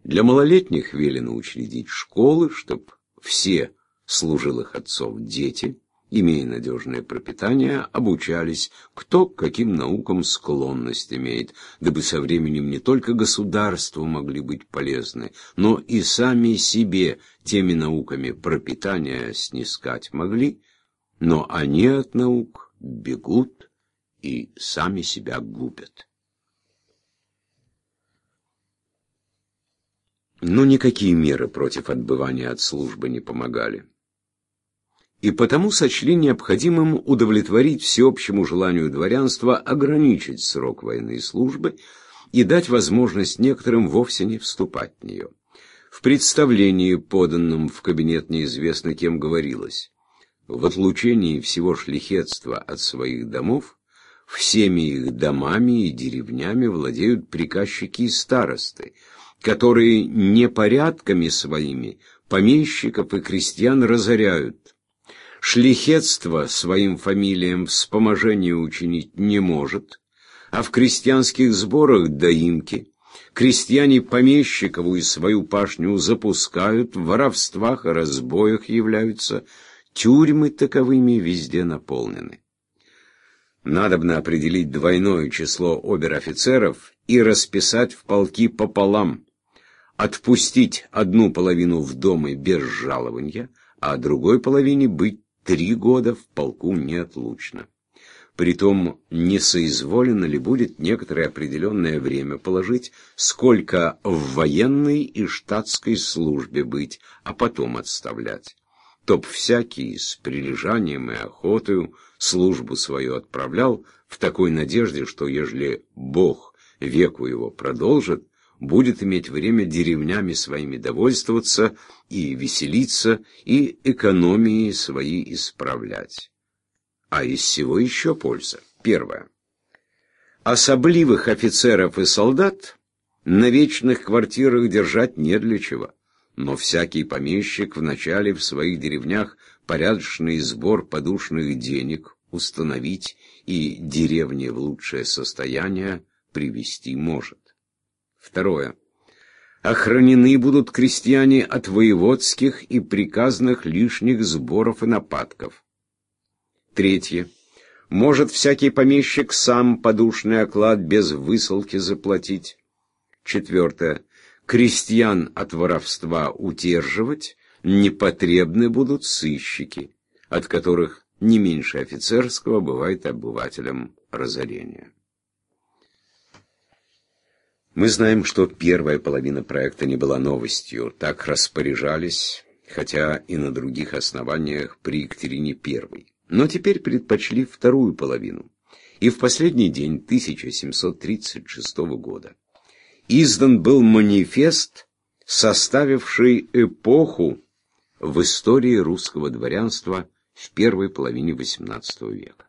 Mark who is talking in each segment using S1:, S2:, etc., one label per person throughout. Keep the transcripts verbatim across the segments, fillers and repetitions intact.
S1: Для малолетних велено учредить школы, чтоб все служилых отцов дети, имея надежное пропитание, обучались, кто к каким наукам склонность имеет, дабы со временем не только государству могли быть полезны, но и сами себе теми науками пропитания снискать могли, но они от наук бегут и сами себя губят. Но никакие меры против отбывания от службы не помогали. И потому сочли необходимым удовлетворить всеобщему желанию дворянства ограничить срок военной службы и дать возможность некоторым вовсе не вступать в нее. В представлении, поданном в кабинет неизвестно кем, говорилось: в отлучении всего шляхетства от своих домов всеми их домами и деревнями владеют приказчики и старосты, которые непорядками своими помещиков и крестьян разоряют. Шляхетство своим фамилиям вспоможение учинить не может, а в крестьянских сборах доимки крестьяне помещикову и свою пашню запускают, в воровствах и разбоях являются, тюрьмы таковыми везде наполнены. Надобно определить двойное число обер-офицеров и расписать в полки пополам, отпустить одну половину в домы без жалования, а другой половине быть три года в полку неотлучно. Притом, не соизволено ли будет некоторое определенное время положить, сколько в военной и штатской службе быть, а потом отставлять. Топ всякий с прилежанием и охотою службу свою отправлял в такой надежде, что, ежели Бог веку его продолжит, будет иметь время деревнями своими довольствоваться и веселиться, и экономии свои исправлять. А из всего еще польза. Первое. Особливых офицеров и солдат на вечных квартирах держать не для чего, но всякий помещик вначале в своих деревнях порядочный сбор подушных денег установить и деревни в лучшее состояние привести может. Второе. Охранены будут крестьяне от воеводских и приказных лишних сборов и нападков. Третье. Может всякий помещик сам подушный оклад без высылки заплатить. Четвертое. Крестьян от воровства удерживать непотребны будут сыщики, от которых не меньше офицерского бывает обывателям разорения. Мы знаем, что первая половина проекта не была новостью, так распоряжались, хотя и на других основаниях при Екатерине Первой. Но теперь предпочли вторую половину, и в последний день тысяча семьсот тридцать шестого года издан был манифест, составивший эпоху в истории русского дворянства в первой половине восемнадцатого века.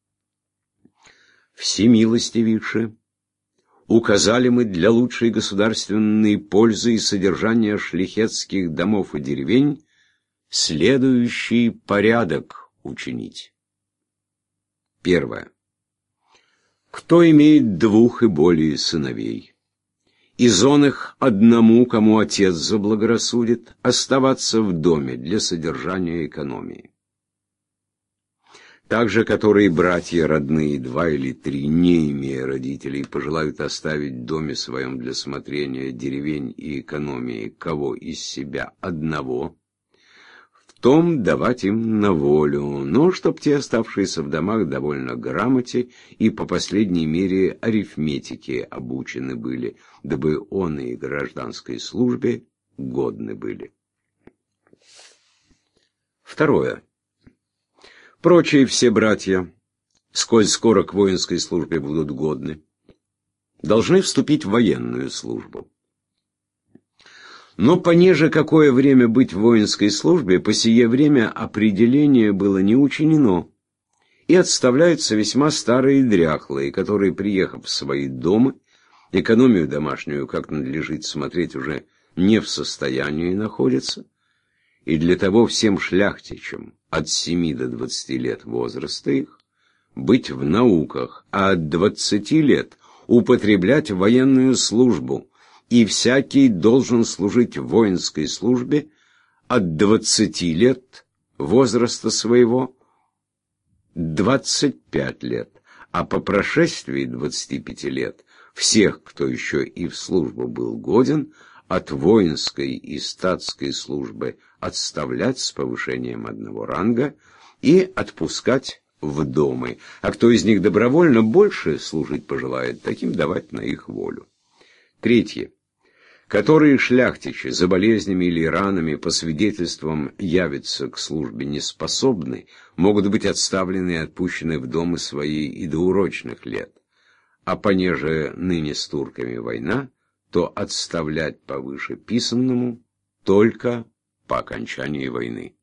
S1: Всемилостивейше указали мы для лучшей государственной пользы и содержания шляхетских домов и деревень следующий порядок учинить. Первое. Кто имеет двух и более сыновей, из он их одному, кому отец заблагорассудит, оставаться в доме для содержания экономии. Также, которые братья родные, два или три, не имея родителей, пожелают оставить в доме своем для смотрения деревень и экономии кого из себя одного, в том давать им на волю, но чтоб те, оставшиеся в домах, довольно грамоте и по последней мере арифметике обучены были, дабы он и гражданской службе годны были. Второе. Прочие все братья, сколь скоро к воинской службе будут годны, должны вступить в военную службу. Но понеже какое время быть в воинской службе, по сие время определение было не учинено, и отставляются весьма старые и дряхлые, которые, приехав в свои дома, экономию домашнюю, как надлежит смотреть, уже не в состоянии находятся, и для того всем шляхтичам от семи до двадцати лет возраста их быть в науках, а от двадцати лет употреблять военную службу и всякий должен служить в воинской службе от двадцати лет возраста своего двадцать пять лет, а по прошествии двадцати пяти лет всех, кто еще и в службу был годен, от воинской и статской службы отставлять с повышением одного ранга и отпускать в домы, а кто из них добровольно больше служить пожелает, таким давать на их волю. Третье. Которые шляхтичи за болезнями или ранами по свидетельствам явятся к службе неспособны, могут быть отставлены и отпущены в домы свои и до урочных лет. А понеже ныне с турками война, то отставлять повыше писанному только по окончании войны.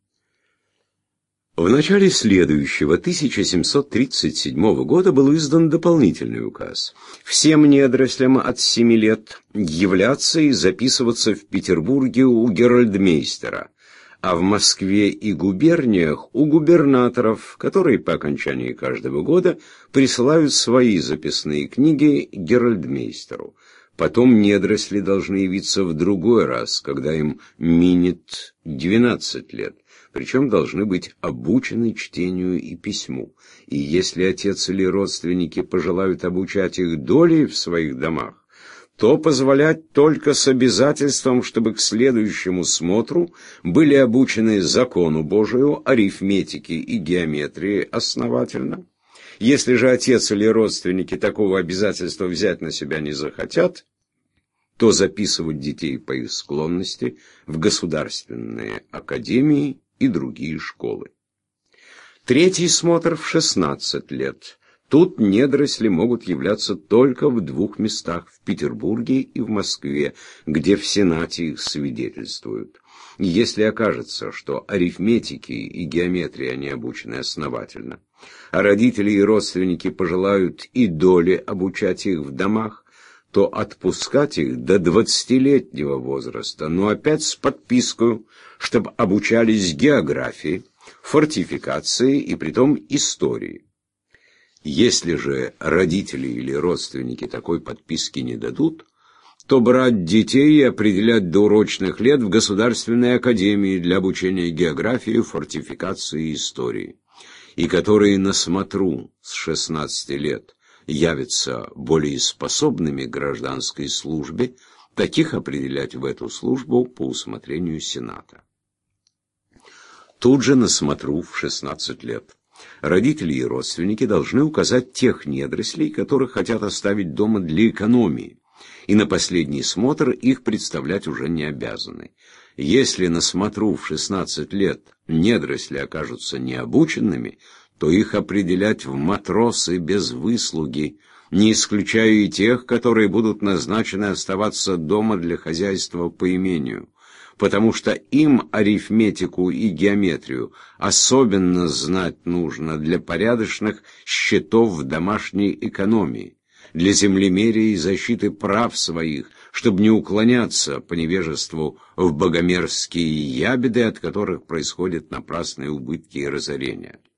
S1: В начале следующего, тысяча семьсот тридцать седьмого года, был издан дополнительный указ. Всем недорослям от семи лет являться и записываться в Петербурге у геральдмейстера, а в Москве и губерниях у губернаторов, которые по окончании каждого года присылают свои записные книги геральдмейстеру. Потом недоросли должны явиться в другой раз, когда им минет двенадцать лет. Причем должны быть обучены чтению и письму. И если отец или родственники пожелают обучать их долей в своих домах, то позволять только с обязательством, чтобы к следующему смотру были обучены закону Божию, арифметике и геометрии основательно. Если же отец или родственники такого обязательства взять на себя не захотят, то записывать детей по их склонности в государственные академии и другие школы. Третий смотр в шестнадцать лет. Тут недоросли могут являться только в двух местах, в Петербурге и в Москве, где в Сенате их свидетельствуют. Если окажется, что арифметике и геометрии они обучены основательно, а родители и родственники пожелают и доли обучать их в домах, то отпускать их до двадцатилетнего возраста, но опять с подпиской, чтобы обучались географии, фортификации и притом истории. Если же родители или родственники такой подписки не дадут, то брать детей и определять до урочных лет в государственной академии для обучения географии, фортификации и истории, и которые на смотру с шестнадцати лет явятся более способными к гражданской службе, таких определять в эту службу по усмотрению Сената. Тут же на смотру в шестнадцать лет родители и родственники должны указать тех недорослей, которых хотят оставить дома для экономии, и на последний смотр их представлять уже не обязаны. Если на смотру в шестнадцать лет недоросли окажутся необученными, то их определять в матросы без выслуги, не исключая и тех, которые будут назначены оставаться дома для хозяйства по имению, потому что им арифметику и геометрию особенно знать нужно для порядочных счетов в домашней экономии, для землемерия и защиты прав своих, чтобы не уклоняться по невежеству в богомерзкие ябеды, от которых происходят напрасные убытки и разорения.